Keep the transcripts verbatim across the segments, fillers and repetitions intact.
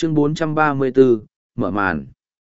Chương bốn trăm ba mươi bốn, mở màn.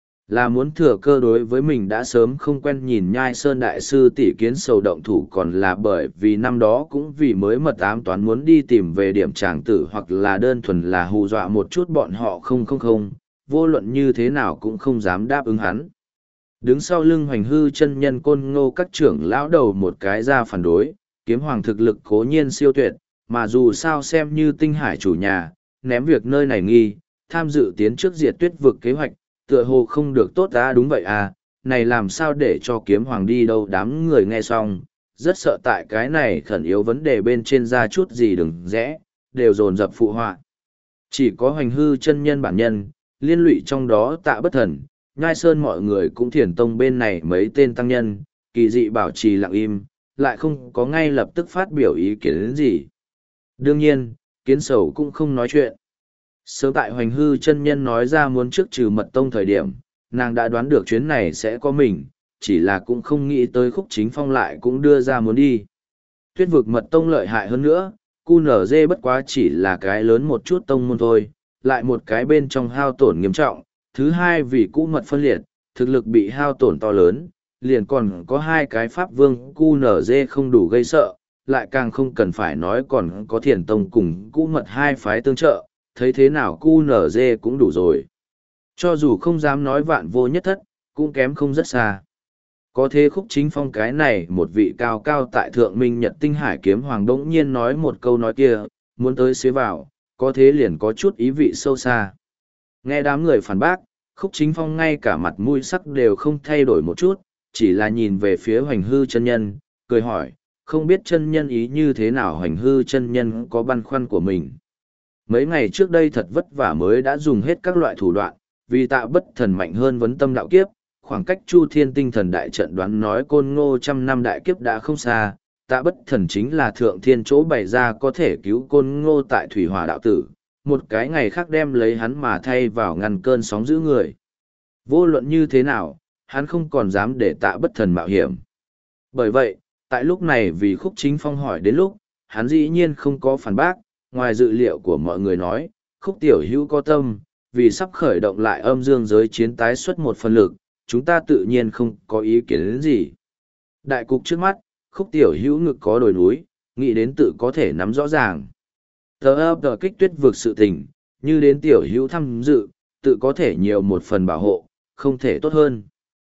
Là muốn thừa cơ đối với mình đã sớm không quen nhìn Nhai Sơn Đại Sư tỷ Kiến Sầu động thủ, còn là bởi vì năm đó cũng vì mới mật ám toán muốn đi tìm về điểm tràng tử, hoặc là đơn thuần là hù dọa một chút bọn họ không không không, vô luận như thế nào cũng không dám đáp ứng hắn. Đứng sau lưng Hoành Hư chân nhân Côn Ngô các trưởng lão đầu một cái ra phản đối, Kiếm Hoàng thực lực cố nhiên siêu tuyệt, mà dù sao xem như Tinh Hải chủ nhà, ném việc nơi này nghi, tham dự tiến trước diệt tuyết vực kế hoạch, tựa hồ không được tốt à. Đúng vậy à, này làm sao để cho Kiếm Hoàng đi đâu. Đám người nghe xong, rất sợ tại cái này khẩn yếu vấn đề bên trên ra chút gì đừng rẽ, đều dồn dập phụ họa. Chỉ có Hoành Hư chân nhân bản nhân, liên lụy trong đó Tạ Bất Thần, Nhai Sơn mọi người cũng Thiền Tông bên này mấy tên tăng nhân, kỳ dị bảo trì lặng im, lại không có ngay lập tức phát biểu ý kiến đến gì. Đương nhiên, Kiến Sầu cũng không nói chuyện. Sớm tại Hoành Hư chân nhân nói ra muốn trước trừ mật tông thời điểm, nàng đã đoán được chuyến này sẽ có mình, chỉ là cũng không nghĩ tới Khúc Chính Phong lại cũng đưa ra muốn đi. Tuyết vực mật tông lợi hại hơn nữa, cu nở dê bất quá chỉ là cái lớn một chút tông môn thôi, lại một cái bên trong hao tổn nghiêm trọng, thứ hai vì cũ mật phân liệt, thực lực bị hao tổn to lớn, liền còn có hai cái pháp vương cu nở dê không đủ gây sợ, lại càng không cần phải nói còn có Thiền Tông cùng cũ mật hai phái tương trợ, thấy thế nào cu nở dê cũng đủ rồi. Cho dù không dám nói vạn vô nhất thất, cũng kém không rất xa. Có thế Khúc Chính Phong cái này một vị cao cao tại thượng minh nhật tinh hải kiếm hoàng đống nhiên nói một câu nói kia, muốn tới xế vào, có thế liền có chút ý vị sâu xa. Nghe đám người phản bác, Khúc Chính Phong ngay cả mặt mũi sắc đều không thay đổi một chút, chỉ là nhìn về phía Hoành Hư chân nhân, cười hỏi, không biết chân nhân ý như thế nào. Hoành Hư chân nhân có băn khoăn của mình. Mấy ngày trước đây thật vất vả mới đã dùng hết các loại thủ đoạn, vì Tạ Bất Thần mạnh hơn vấn tâm đạo kiếp, khoảng cách Chu Thiên Tinh Thần đại trận đoán nói Côn Ngô trăm năm đại kiếp đã không xa, Tạ Bất Thần chính là thượng thiên chỗ bày ra có thể cứu Côn Ngô tại Thủy Hỏa đạo tử, một cái ngày khác đem lấy hắn mà thay vào ngăn cơn sóng giữ người. Vô luận như thế nào, hắn không còn dám để Tạ Bất Thần mạo hiểm. Bởi vậy, tại lúc này vì Khúc Chính Phong hỏi đến lúc, hắn dĩ nhiên không có phản bác, ngoài dự liệu của mọi người nói, Khúc tiểu hữu có tâm, vì sắp khởi động lại âm dương giới chiến tái xuất một phần lực, chúng ta tự nhiên không có ý kiến đến gì. Đại cục trước mắt, Khúc tiểu hữu ngực có đồi núi, nghĩ đến tự có thể nắm rõ ràng. Tờ ấp tờ kích tuyết vượt sự tình, như đến tiểu hữu tham dự, tự có thể nhiều một phần bảo hộ, không thể tốt hơn.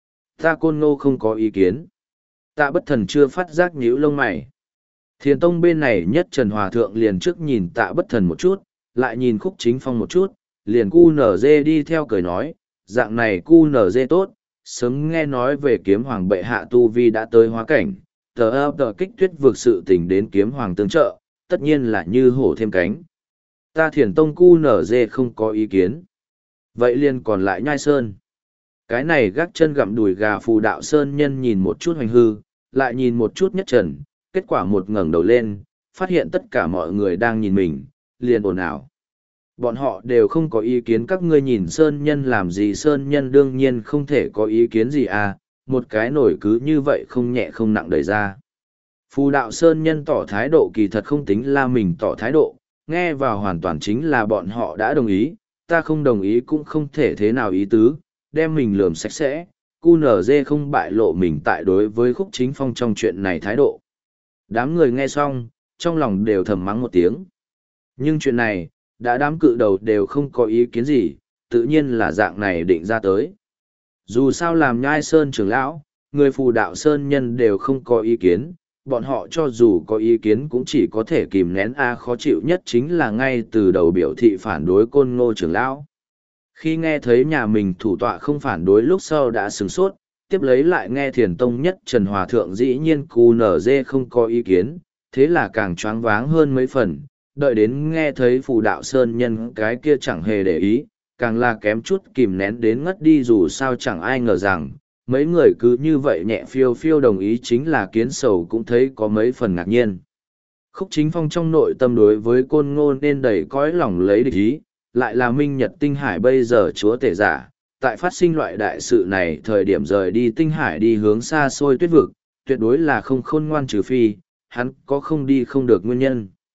Ta Côn Ngô không có ý kiến. Tạ Bất Thần chưa phát giác nhíu lông mày. Thiền Tông bên này nhất Trần Hòa Thượng liền trước nhìn Tạ Bất Thần một chút, lại nhìn Khúc Chính Phong một chút, liền cu nở dê đi theo cười nói, dạng này cu nở dê tốt, sớm nghe nói về Kiếm Hoàng bệ hạ tu vi đã tới hóa cảnh, tờ ấp tờ kích tuyết vượt sự tình đến Kiếm Hoàng tương trợ, tất nhiên là như hổ thêm cánh. Ta Thiền Tông cu nở dê không có ý kiến. Vậy liền còn lại Nhai Sơn. Cái này gác chân gặm đùi gà Phù Đạo Sơn nhân nhìn một chút Hoành Hư, lại nhìn một chút Nhất Trần, kết quả một ngẩng đầu lên, phát hiện tất cả mọi người đang nhìn mình, liền ồn ào. Bọn họ đều không có ý kiến, các ngươi nhìn Sơn Nhân làm gì. Sơn Nhân đương nhiên không thể có ý kiến gì à, một cái nổi cứ như vậy không nhẹ không nặng đẩy ra. Phù Đạo Sơn Nhân tỏ thái độ kỳ thật không tính là mình tỏ thái độ, nghe vào hoàn toàn chính là bọn họ đã đồng ý, ta không đồng ý cũng không thể thế nào ý tứ, đem mình lườm sạch sẽ, cu nở dê không bại lộ mình tại đối với Khúc Chính Phong trong chuyện này thái độ. Đám người nghe xong, trong lòng đều thầm mắng một tiếng. Nhưng chuyện này, đã đám cự đầu đều không có ý kiến gì, tự nhiên là dạng này định ra tới. Dù sao làm Nhai Sơn trưởng lão, người Phù Đạo Sơn nhân đều không có ý kiến, bọn họ cho dù có ý kiến cũng chỉ có thể kìm nén a. Khó chịu nhất chính là ngay từ đầu biểu thị phản đối Côn Ngô trưởng lão. Khi nghe thấy nhà mình thủ tọa không phản đối lúc sau đã sửng sốt, tiếp lấy lại nghe Thiền Tông Nhất Trần Hòa Thượng dĩ nhiên cu nở dê không có ý kiến, thế là càng choáng váng hơn mấy phần, đợi đến nghe thấy Phù Đạo Sơn nhân cái kia chẳng hề để ý, càng là kém chút kìm nén đến ngất đi. Dù sao chẳng ai ngờ rằng, mấy người cứ như vậy nhẹ phiêu phiêu đồng ý, chính là Kiến Sầu cũng thấy có mấy phần ngạc nhiên. Khúc Chính Phong trong nội tâm đối với Côn Ngô nên đầy cõi lòng lấy địch ý, lại là Minh Nhật Tinh Hải bây giờ chúa tể giả, tại phát sinh loại đại sự này thời điểm rời đi Tinh Hải đi hướng xa xôi tuyết vực, tuyệt đối là không khôn ngoan trừ phi, hắn có không đi không được nguyên nhân.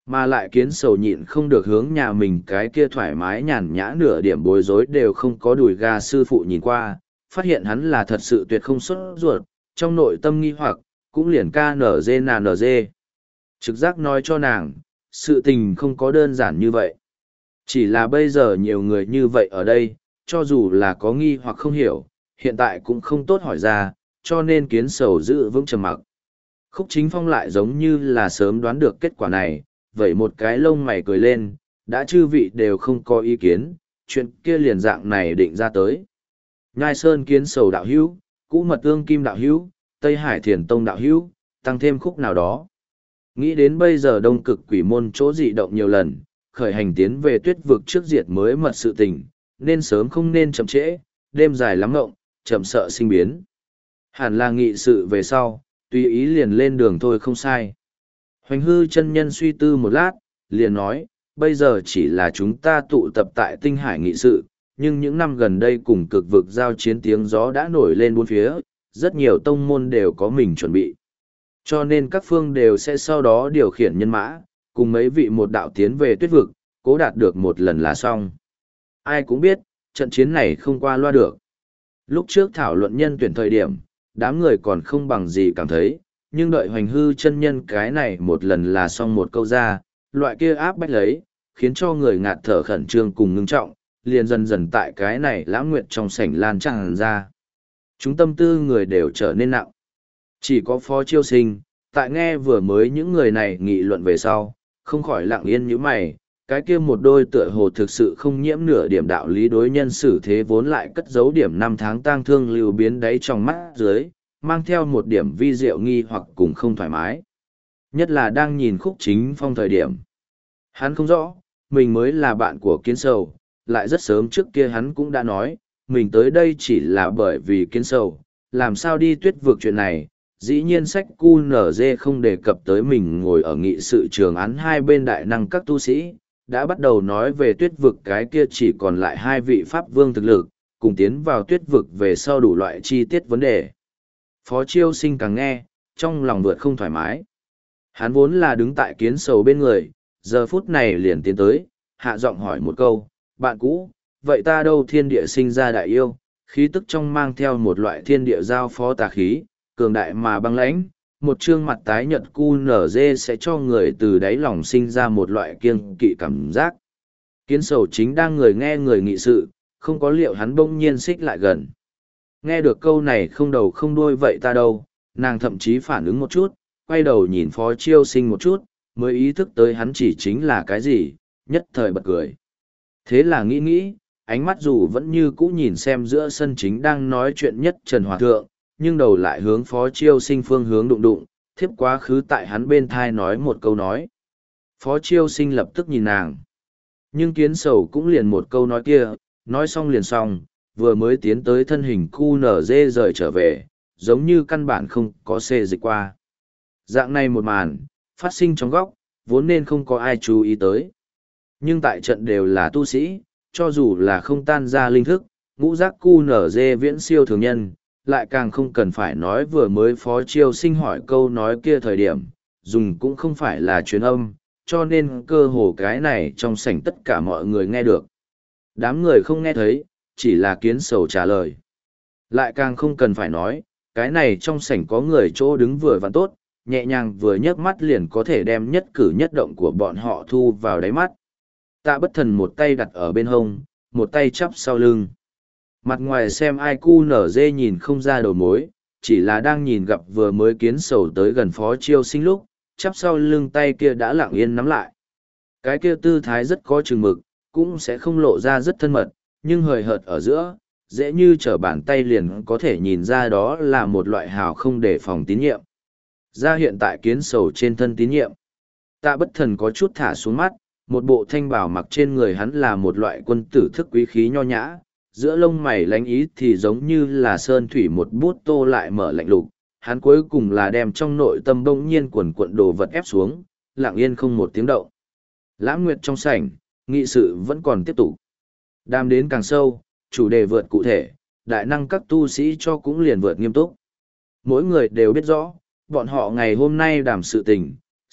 Mà lại kiến sầu nhịn không được hướng nhà mình cái kia thoải mái nhàn nhã nửa điểm bối rối đều không có đùi gà sư phụ nhìn qua, phát hiện hắn là thật sự tuyệt không xuất ruột, trong nội tâm nghi hoặc, cũng liền ca nở dê nà nở dê. Trực giác nói cho nàng, sự tình không có đơn giản như vậy. Chỉ là bây giờ nhiều người như vậy ở đây, cho dù là có nghi hoặc không hiểu, hiện tại cũng không tốt hỏi ra, cho nên kiến sầu giữ vững trầm mặc. Khúc Chính Phong lại giống như là sớm đoán được kết quả này, vậy một cái lông mày cười lên, đã chư vị đều không có ý kiến, chuyện kia liền dạng này định ra tới. Nhai Sơn kiến sầu đạo hữu, Cũ Mật Ương Kim đạo hữu, Tây Hải Thiền Tông đạo hữu, tăng thêm khúc nào đó. Nghĩ đến bây giờ đông cực quỷ môn chỗ dị động nhiều lần, khởi hành tiến về tuyết vực trước diệt mới mật sự tình, nên sớm không nên chậm trễ, đêm dài lắm ngộng, chậm sợ sinh biến. Hẳn là nghị sự về sau, tùy ý liền lên đường thôi không sai. Hoành hư chân nhân suy tư một lát, liền nói, bây giờ chỉ là chúng ta tụ tập tại tinh hải nghị sự, nhưng những năm gần đây cùng cực vực giao chiến tiếng gió đã nổi lên bốn phía, rất nhiều tông môn đều có mình chuẩn bị. Cho nên các phương đều sẽ sau đó điều khiển nhân mã, cùng mấy vị một đạo tiến về tuyết vực, cố đạt được một lần là xong. Ai cũng biết, trận chiến này không qua loa được. Lúc trước thảo luận nhân tuyển thời điểm, đám người còn không bằng gì cảm thấy, nhưng đợi hoành hư chân nhân cái này một lần là xong một câu ra, loại kia áp bách lấy, khiến cho người ngạt thở khẩn trương cùng ngưng trọng, liền dần dần tại cái này lãng nguyện trong sảnh lan tràn ra. Chúng tâm tư người đều trở nên nặng. Chỉ có Phó Chiêu Sinh, tại nghe vừa mới những người này nghị luận về sau, không khỏi lặng yên như mày, cái kia một đôi tựa hồ thực sự không nhiễm nửa điểm đạo lý đối nhân xử thế vốn lại cất giấu điểm năm tháng tang thương lưu biến đáy trong mắt dưới, mang theo một điểm vi diệu nghi hoặc cùng không thoải mái. Nhất là đang nhìn Khúc Chính Phong thời điểm. Hắn không rõ, mình mới là bạn của Kiến Sầu, lại rất sớm trước kia hắn cũng đã nói, mình tới đây chỉ là bởi vì Kiến Sầu, làm sao đi tuyết vượt chuyện này. Dĩ nhiên sách cu nở dê không đề cập tới mình ngồi ở nghị sự trường án hai bên đại năng các tu sĩ, đã bắt đầu nói về tuyết vực cái kia chỉ còn lại hai vị pháp vương thực lực, cùng tiến vào tuyết vực về sau đủ loại chi tiết vấn đề. Phó Chiêu Sinh càng nghe, trong lòng vượt không thoải mái. Hắn vốn là đứng tại Kiến Sầu bên người, giờ phút này liền tiến tới, hạ giọng hỏi một câu, bạn cũ, vậy ta đâu thiên địa sinh ra đại yêu, khí tức trong mang theo một loại thiên địa giao phó tà khí, cường đại mà băng lãnh, một trương mặt tái nhợt cu nở dê sẽ cho người từ đáy lòng sinh ra một loại kiêng kỵ cảm giác. Kiến Sầu chính đang người nghe người nghị sự, không có liệu hắn bỗng nhiên xích lại gần. Nghe được câu này không đầu không đuôi vậy ta đâu, nàng thậm chí phản ứng một chút, quay đầu nhìn Phó Chiêu Sinh một chút, mới ý thức tới hắn chỉ chính là cái gì, nhất thời bật cười. Thế là nghĩ nghĩ, ánh mắt dù vẫn như cũ nhìn xem giữa sân chính đang nói chuyện nhất Trần Hòa Thượng, nhưng đầu lại hướng Phó Chiêu Sinh phương hướng đụng đụng, thiếp quá khứ tại hắn bên thai nói một câu nói. Phó Chiêu Sinh lập tức nhìn nàng. Nhưng Kiến Sầu cũng liền một câu nói kia, nói xong liền xong, vừa mới tiến tới thân hình cu nở dê rời trở về, giống như căn bản không có xê dịch qua. Dạng này một màn, phát sinh trong góc, vốn nên không có ai chú ý tới. Nhưng tại trận đều là tu sĩ, cho dù là không tan ra linh thức, ngũ giác cu nở dê viễn siêu thường nhân, lại càng không cần phải nói vừa mới Phó Chiêu Sinh hỏi câu nói kia thời điểm, dùng cũng không phải là truyền âm, cho nên cơ hồ cái này trong sảnh tất cả mọi người nghe được. Đám người không nghe thấy, chỉ là Kiến Sầu trả lời. Lại càng không cần phải nói, cái này trong sảnh có người chỗ đứng vừa vặn tốt, nhẹ nhàng vừa nhấc mắt liền có thể đem nhất cử nhất động của bọn họ thu vào đáy mắt. Tạ Bất Thần một tay đặt ở bên hông, một tay chắp sau lưng. Mặt ngoài xem ai cu nở dê nhìn không ra đầu mối, chỉ là đang nhìn gặp vừa mới Kiến Sầu tới gần Phó Chiêu Sinh lúc, chắp sau lưng tay kia đã lặng yên nắm lại. Cái kia tư thái rất có chừng mực, cũng sẽ không lộ ra rất thân mật, nhưng hời hợt ở giữa, dễ như trở bàn tay liền có thể nhìn ra đó là một loại hào không đề phòng tín nhiệm. Ra hiện tại Kiến Sầu trên thân tín nhiệm. Tạ Bất Thần có chút thả xuống mắt, một bộ thanh bào mặc trên người hắn là một loại quân tử thức quý khí nho nhã, giữa lông mày lánh ý thì giống như là sơn thủy một bút tô lại mở lạnh lục, hắn cuối cùng là đem trong nội tâm bỗng nhiên quần cuộn đồ vật ép xuống, lặng yên không một tiếng động. Lãng nguyệt trong sảnh, nghị sự vẫn còn tiếp tục. Đàm đến càng sâu, chủ đề vượt cụ thể, đại năng các tu sĩ cho cũng liền vượt nghiêm túc. Mỗi người đều biết rõ, bọn họ ngày hôm nay đàm sự tình,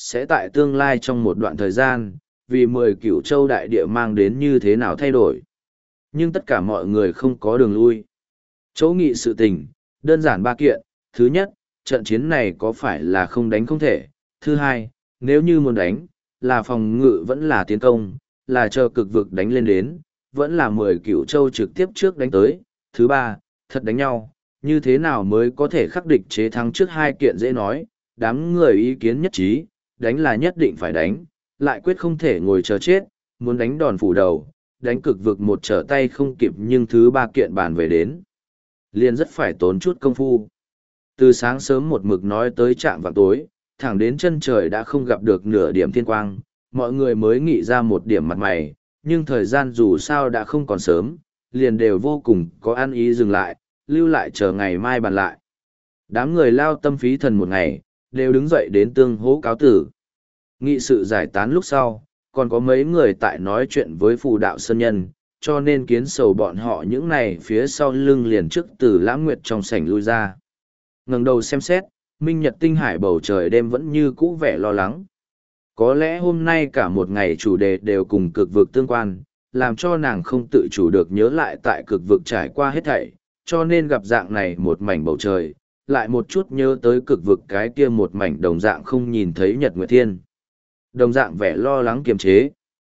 sẽ tại tương lai trong một đoạn thời gian, vì mười cửu châu đại địa mang đến như thế nào thay đổi. Nhưng tất cả mọi người không có đường lui. Chỗ nghị sự tình, đơn giản ba kiện, thứ nhất, trận chiến này có phải là không đánh không thể, thứ hai, nếu như muốn đánh, là phòng ngự vẫn là tiến công, là chờ cực vực đánh lên đến, vẫn là mười cửu châu trực tiếp trước đánh tới, thứ ba, thật đánh nhau, như thế nào mới có thể khắc địch chế thắng trước hai kiện dễ nói, đám người ý kiến nhất trí, đánh là nhất định phải đánh, lại quyết không thể ngồi chờ chết, muốn đánh đòn phủ đầu, đánh cực vực một trở tay không kịp nhưng thứ ba kiện bàn về đến. Liền rất phải tốn chút công phu. Từ sáng sớm một mực nói tới trạm vào tối, thẳng đến chân trời đã không gặp được nửa điểm thiên quang, mọi người mới nghĩ ra một điểm mặt mày, nhưng thời gian dù sao đã không còn sớm, liền đều vô cùng có ăn ý dừng lại, lưu lại chờ ngày mai bàn lại. Đám người lao tâm phí thần một ngày, đều đứng dậy đến tương hố cáo tử. Nghị sự giải tán lúc sau, còn có mấy người tại nói chuyện với phù đạo sơn nhân, cho nên kiến sầu bọn họ những này phía sau lưng liền trước từ lãng nguyệt trong sảnh lui ra. Ngẩng đầu xem xét, minh nhật tinh hải bầu trời đêm vẫn như cũ vẻ lo lắng. Có lẽ hôm nay cả một ngày chủ đề đều cùng cực vực tương quan, làm cho nàng không tự chủ được nhớ lại tại cực vực trải qua hết thảy, cho nên gặp dạng này một mảnh bầu trời, lại một chút nhớ tới cực vực cái kia một mảnh đồng dạng không nhìn thấy nhật nguyệt thiên. Đồng dạng vẻ lo lắng kiềm chế.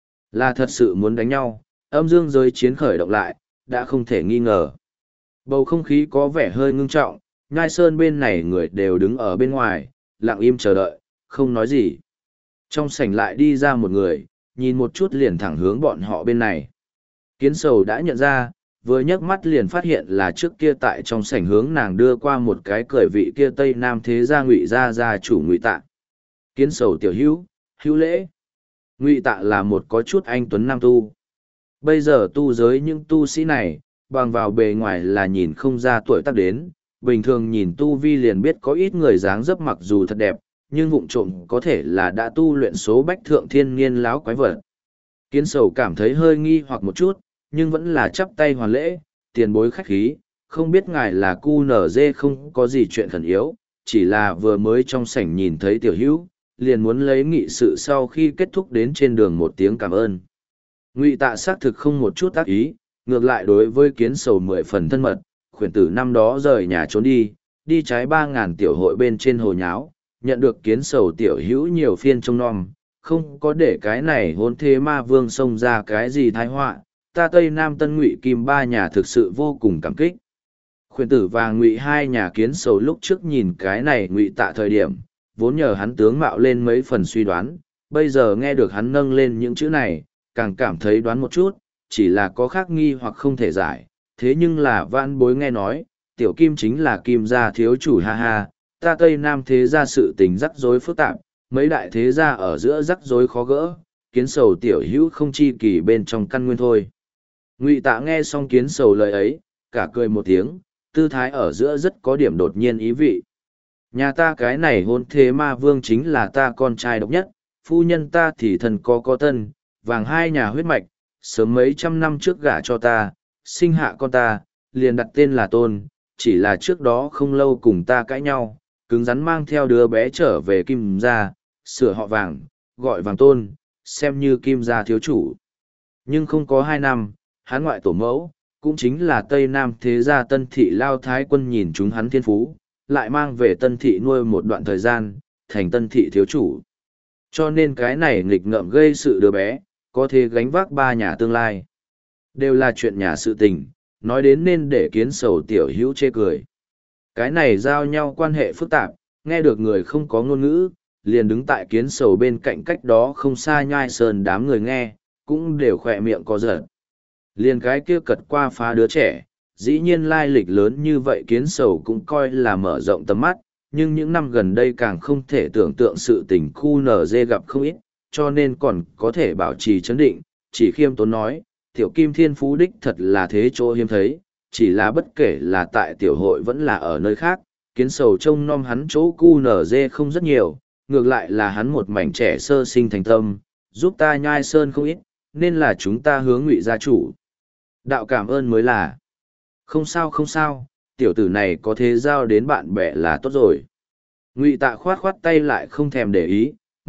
Là thật sự muốn đánh nhau, âm dương giới chiến khởi động lại, đã không thể nghi ngờ. Bầu không khí có vẻ hơi ngưng trọng, Nhai Sơn bên này người đều đứng ở bên ngoài, lặng im chờ đợi, không nói gì. Trong sảnh lại đi ra một người, nhìn một chút liền thẳng hướng bọn họ bên này. Kiến sầu đã nhận ra, vừa nhấc mắt liền phát hiện là trước kia tại trong sảnh hướng nàng đưa qua một cái cởi vị kia Tây Nam thế gia Ngụy gia gia chủ Ngụy Tạ. Kiến sầu tiểu hữu, hữu lễ. Ngụy Tạ là một có chút anh tuấn nam tu. Bây giờ tu giới những tu sĩ này, bằng vào bề ngoài là nhìn không ra tuổi tác đến, bình thường nhìn tu vi liền biết có ít người dáng dấp mặc dù thật đẹp, nhưng vụng trộm có thể là đã tu luyện số bách thượng thiên niên láo quái vật. Kiến sầu cảm thấy hơi nghi hoặc một chút, nhưng vẫn là chắp tay hoàn lễ, tiền bối khách khí, không biết ngài là cu nở dê không có gì chuyện khẩn yếu, chỉ là vừa mới trong sảnh nhìn thấy tiểu hữu, liền muốn lấy nghị sự sau khi kết thúc đến trên đường một tiếng cảm ơn. Ngụy Tạ xác thực không một chút tác ý, ngược lại đối với kiến sầu mười phần thân mật, khuyển tử năm đó rời nhà trốn đi, đi trái ba ngàn tiểu hội bên trên hồ nháo, nhận được kiến sầu tiểu hữu nhiều phiên trông nom, không có để cái này hôn thế ma vương xông ra cái gì tai họa, ta Tây Nam Tân Ngụy Kim ba nhà thực sự vô cùng cảm kích. Khuyển tử và Ngụy hai nhà kiến sầu lúc trước nhìn cái này Ngụy Tạ thời điểm, vốn nhờ hắn tướng mạo lên mấy phần suy đoán, bây giờ nghe được hắn nâng lên những chữ này, càng cảm thấy đoán một chút, chỉ là có khác nghi hoặc không thể giải, thế nhưng là vãn bối nghe nói, tiểu kim chính là kim gia thiếu chủ ha ha, ta Tây Nam thế gia sự tình rắc rối phức tạp, mấy đại thế gia ở giữa rắc rối khó gỡ, kiến sầu tiểu hữu không chi kỳ bên trong căn nguyên thôi. Ngụy Tạ nghe xong kiến sầu lời ấy, cả cười một tiếng, tư thái ở giữa rất có điểm đột nhiên ý vị. Nhà ta cái này hôn thế ma vương chính là ta con trai độc nhất, phu nhân ta thì thần có có tân, vàng hai nhà huyết mạch, sớm mấy trăm năm trước gả cho ta, sinh hạ con ta, liền đặt tên là Tôn, chỉ là trước đó không lâu cùng ta cãi nhau, cứng rắn mang theo đứa bé trở về Kim gia, sửa họ Vàng, gọi Vàng Tôn, xem như Kim gia thiếu chủ. Nhưng không có hai năm, hắn ngoại tổ mẫu, cũng chính là Tây Nam thế gia Tân Thị Lao Thái Quân nhìn chúng hắn thiên phú, lại mang về Tân Thị nuôi một đoạn thời gian, thành Tân Thị thiếu chủ. Cho nên cái này nghịch ngợm gây sự đứa bé, có thể gánh vác ba nhà tương lai. Đều là chuyện nhà sự tình, nói đến nên để kiến sầu tiểu hữu chê cười. Cái này giao nhau quan hệ phức tạp, nghe được người không có ngôn ngữ, liền đứng tại kiến sầu bên cạnh cách đó không xa Nhai Sơn đám người nghe, cũng đều khỏe miệng có giật. Liền cái kia cật qua phá đứa trẻ, dĩ nhiên lai lịch lớn như vậy kiến sầu cũng coi là mở rộng tầm mắt, nhưng những năm gần đây càng không thể tưởng tượng sự tình khu nở dê gặp không ít, cho nên còn có thể bảo trì chấn định, chỉ khiêm tốn nói, tiểu kim thiên phú đích thật là thế chỗ hiếm thấy, chỉ là bất kể là tại tiểu hội vẫn là ở nơi khác, kiến sầu trông nom hắn chỗ cu nở dê không rất nhiều, ngược lại là hắn một mảnh trẻ sơ sinh thành tâm, giúp ta Nhai Sơn không ít, nên là chúng ta hướng Ngụy gia chủ. Đạo cảm ơn mới là. Không sao không sao, tiểu tử này có thế giao đến bạn bè là tốt rồi. Ngụy Tạ khoát khoát tay lại không thèm để ý,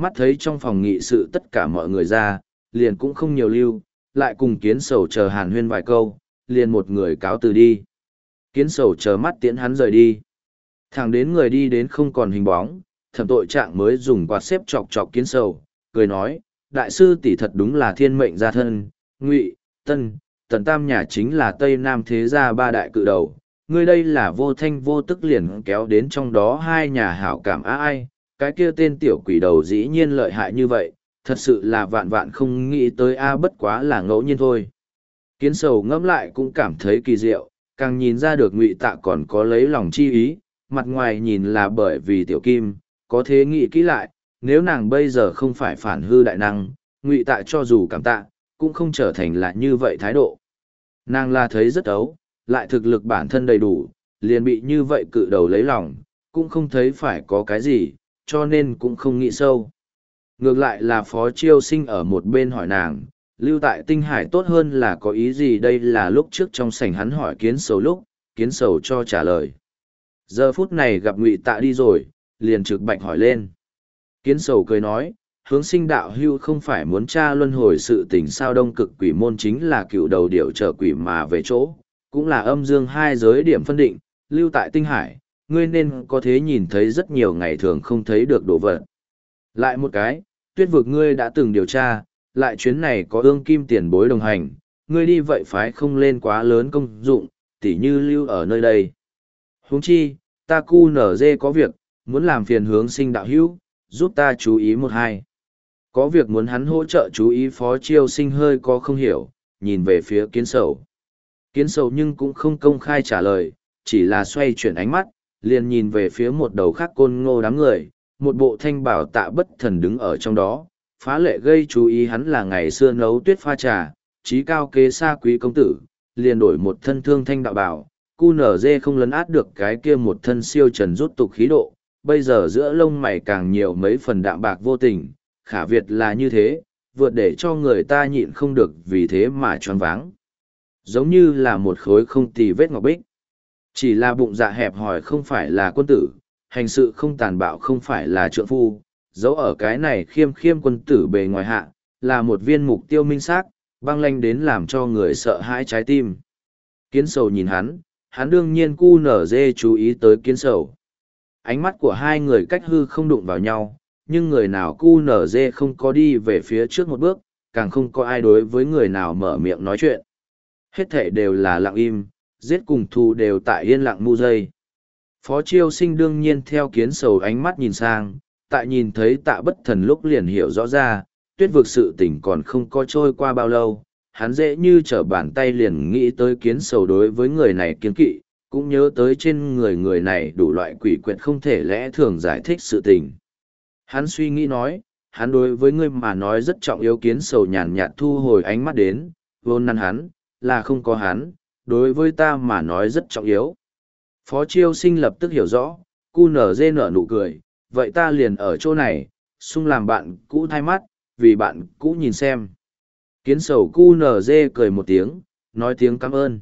mắt thấy trong phòng nghị sự tất cả mọi người ra, liền cũng không nhiều lưu, lại cùng kiến sầu chờ hàn huyên vài câu, liền một người cáo từ đi. Kiến sầu chờ mắt tiễn hắn rời đi. Thẳng đến người đi đến không còn hình bóng, thẩm tội trạng mới dùng quạt xếp chọc chọc kiến sầu, cười nói, đại sư tỷ thật đúng là thiên mệnh gia thân, Ngụy, Tân, Tần Tam nhà chính là Tây Nam thế gia ba đại cự đầu, ngươi đây là vô thanh vô tức liền kéo đến trong đó hai nhà hảo cảm á ai, cái kia tên tiểu quỷ đầu dĩ nhiên lợi hại như vậy, thật sự là vạn vạn không nghĩ tới a bất quá là ngẫu nhiên thôi. Kiến sầu ngẫm lại cũng cảm thấy kỳ diệu, càng nhìn ra được Ngụy Tạ còn có lấy lòng chi ý, mặt ngoài nhìn là bởi vì tiểu kim, có thế nghĩ kỹ lại, nếu nàng bây giờ không phải phản hư đại năng, Ngụy Tạ cho dù cảm tạ, cũng không trở thành là như vậy thái độ. Nàng là thấy rất ấu, lại thực lực bản thân đầy đủ, liền bị như vậy cự đầu lấy lòng, cũng không thấy phải có cái gì, cho nên cũng không nghĩ sâu. Ngược lại là Phó Chiêu Sinh ở một bên hỏi nàng, lưu tại tinh hải tốt hơn là có ý gì, đây là lúc trước trong sảnh hắn hỏi kiến sầu lúc, kiến sầu cho trả lời. Giờ phút này gặp Ngụy Tạ đi rồi, liền trực bạch hỏi lên. Kiến sầu cười nói, hướng sinh đạo hưu không phải muốn tra luân hồi sự tình sao, đông cực quỷ môn chính là cựu đầu điểu trở quỷ mà về chỗ, cũng là âm dương hai giới điểm phân định, lưu tại tinh hải, ngươi nên có thế nhìn thấy rất nhiều ngày thường không thấy được đồ vật. Lại một cái, tuyết vực ngươi đã từng điều tra, lại chuyến này có ương kim tiền bối đồng hành, ngươi đi vậy phái không lên quá lớn công dụng, tỉ như lưu ở nơi đây. Huống chi, ta cu nở dê có việc, muốn làm phiền hướng sinh đạo hữu, giúp ta chú ý một hai. Có việc muốn hắn hỗ trợ chú ý. Phó Chiêu Sinh hơi có không hiểu, nhìn về phía kiến sầu. Kiến sầu nhưng cũng không công khai trả lời, chỉ là xoay chuyển ánh mắt, liền nhìn về phía một đầu khác côn ngô đám người, một bộ thanh bảo Tạ Bất Thần đứng ở trong đó, phá lệ gây chú ý hắn là ngày xưa nấu tuyết pha trà, trí cao kế xa quý công tử, liền đổi một thân thương thanh đạo bảo, cu nở dê không lấn át được cái kia một thân siêu trần rút tục khí độ, bây giờ giữa lông mày càng nhiều mấy phần đạm bạc vô tình, khả Việt là như thế, vượt để cho người ta nhịn không được vì thế mà choáng váng. Giống như là một khối không tì vết ngọc bích. Chỉ là bụng dạ hẹp hòi không phải là quân tử, hành sự không tàn bạo không phải là trượng phu, dấu ở cái này khiêm khiêm quân tử bề ngoài hạ, là một viên mục tiêu minh xác, băng lanh đến làm cho người sợ hãi trái tim. Kiến sầu nhìn hắn, hắn đương nhiên cu nở dê chú ý tới kiến sầu. Ánh mắt của hai người cách hư không đụng vào nhau, nhưng người nào cu nở dê không có đi về phía trước một bước, càng không có ai đối với người nào mở miệng nói chuyện. Hết thể đều là lặng im, giết cùng thù đều tại yên lặng mu dây. Phó Chiêu Sinh đương nhiên theo kiến sầu ánh mắt nhìn sang, tại nhìn thấy Tạ Bất Thần lúc liền hiểu rõ ra, tuyết vực sự tình còn không có trôi qua bao lâu, hắn dễ như trở bàn tay liền nghĩ tới kiến sầu đối với người này kiến kỵ, cũng nhớ tới trên người người này đủ loại quỷ quyệt không thể lẽ thường giải thích sự tình. Hắn suy nghĩ nói, hắn đối với ngươi mà nói rất trọng yếu. Kiến sầu nhàn nhạt thu hồi ánh mắt đến, vốn năn hắn, là không có hắn, đối với ta mà nói rất trọng yếu. Phó Chiêu Sinh lập tức hiểu rõ, cu nở dê nở nụ cười, vậy ta liền ở chỗ này, sung làm bạn cũ thay mắt, vì bạn cũ nhìn xem. Kiến sầu cu nở dê cười một tiếng, nói tiếng cảm ơn.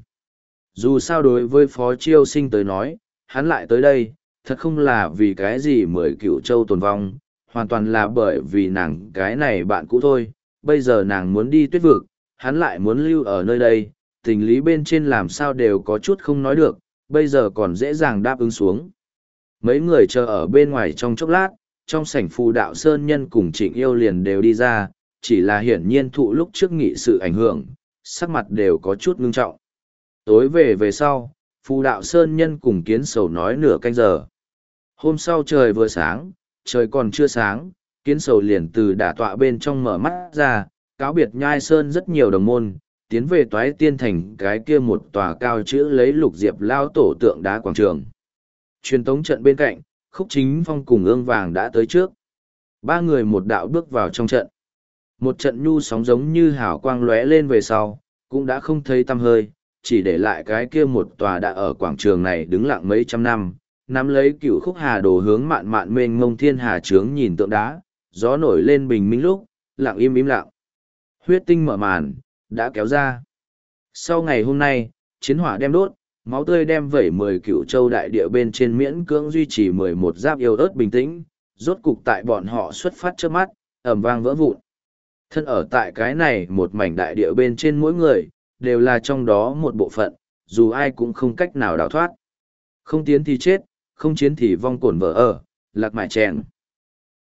Dù sao đối với Phó Chiêu Sinh tới nói, hắn lại tới đây, thật không là vì cái gì mười cựu châu tồn vong, hoàn toàn là bởi vì nàng cái này bạn cũ thôi. Bây giờ nàng muốn đi tuyết vực, hắn lại muốn lưu ở nơi đây, tình lý bên trên làm sao đều có chút không nói được, bây giờ còn dễ dàng đáp ứng xuống. Mấy người chờ ở bên ngoài trong chốc lát, trong sảnh Phù Đạo Sơn Nhân cùng Trịnh Yêu liền đều đi ra, chỉ là hiển nhiên thụ lúc trước nghị sự ảnh hưởng, sắc mặt đều có chút ngưng trọng. Tối về về sau, Phù Đạo Sơn Nhân cùng Kiến Sầu nói nửa canh giờ. Hôm sau trời vừa sáng, trời còn chưa sáng, Kiến Sầu liền từ đả tọa bên trong mở mắt ra, cáo biệt Nhai Sơn rất nhiều đồng môn, tiến về Toái Tiên Thành cái kia một tòa cao chữ lấy Lục Diệp lao tổ tượng đá quảng trường. Truyền tống trận bên cạnh, Khúc Chính Phong cùng Ương Vàng đã tới trước. Ba người một đạo bước vào trong trận. Một trận nhu sóng giống như hào quang lóe lên về sau, cũng đã không thấy tăm hơi, chỉ để lại cái kia một tòa đã ở quảng trường này đứng lặng mấy trăm năm, nắm lấy cựu khúc hà đồ hướng mạn mạn mênh mông thiên hà trướng nhìn tượng đá, gió nổi lên bình minh lúc, lặng im im lặng. Huyết tinh mở màn, đã kéo ra. Sau ngày hôm nay, chiến hỏa đem đốt, máu tươi đem vẩy mười cựu châu đại địa bên trên miễn cưỡng duy trì mười một giáp yêu ớt bình tĩnh, rốt cục tại bọn họ xuất phát trước mắt, ẩm vang vỡ vụn. Thân ở tại cái này một mảnh đại địa bên trên mỗi người, đều là trong đó một bộ phận, dù ai cũng không cách nào đào thoát. Không tiến thì chết, không chiến thì vong cổn vỡ ở, lạc mải chèn.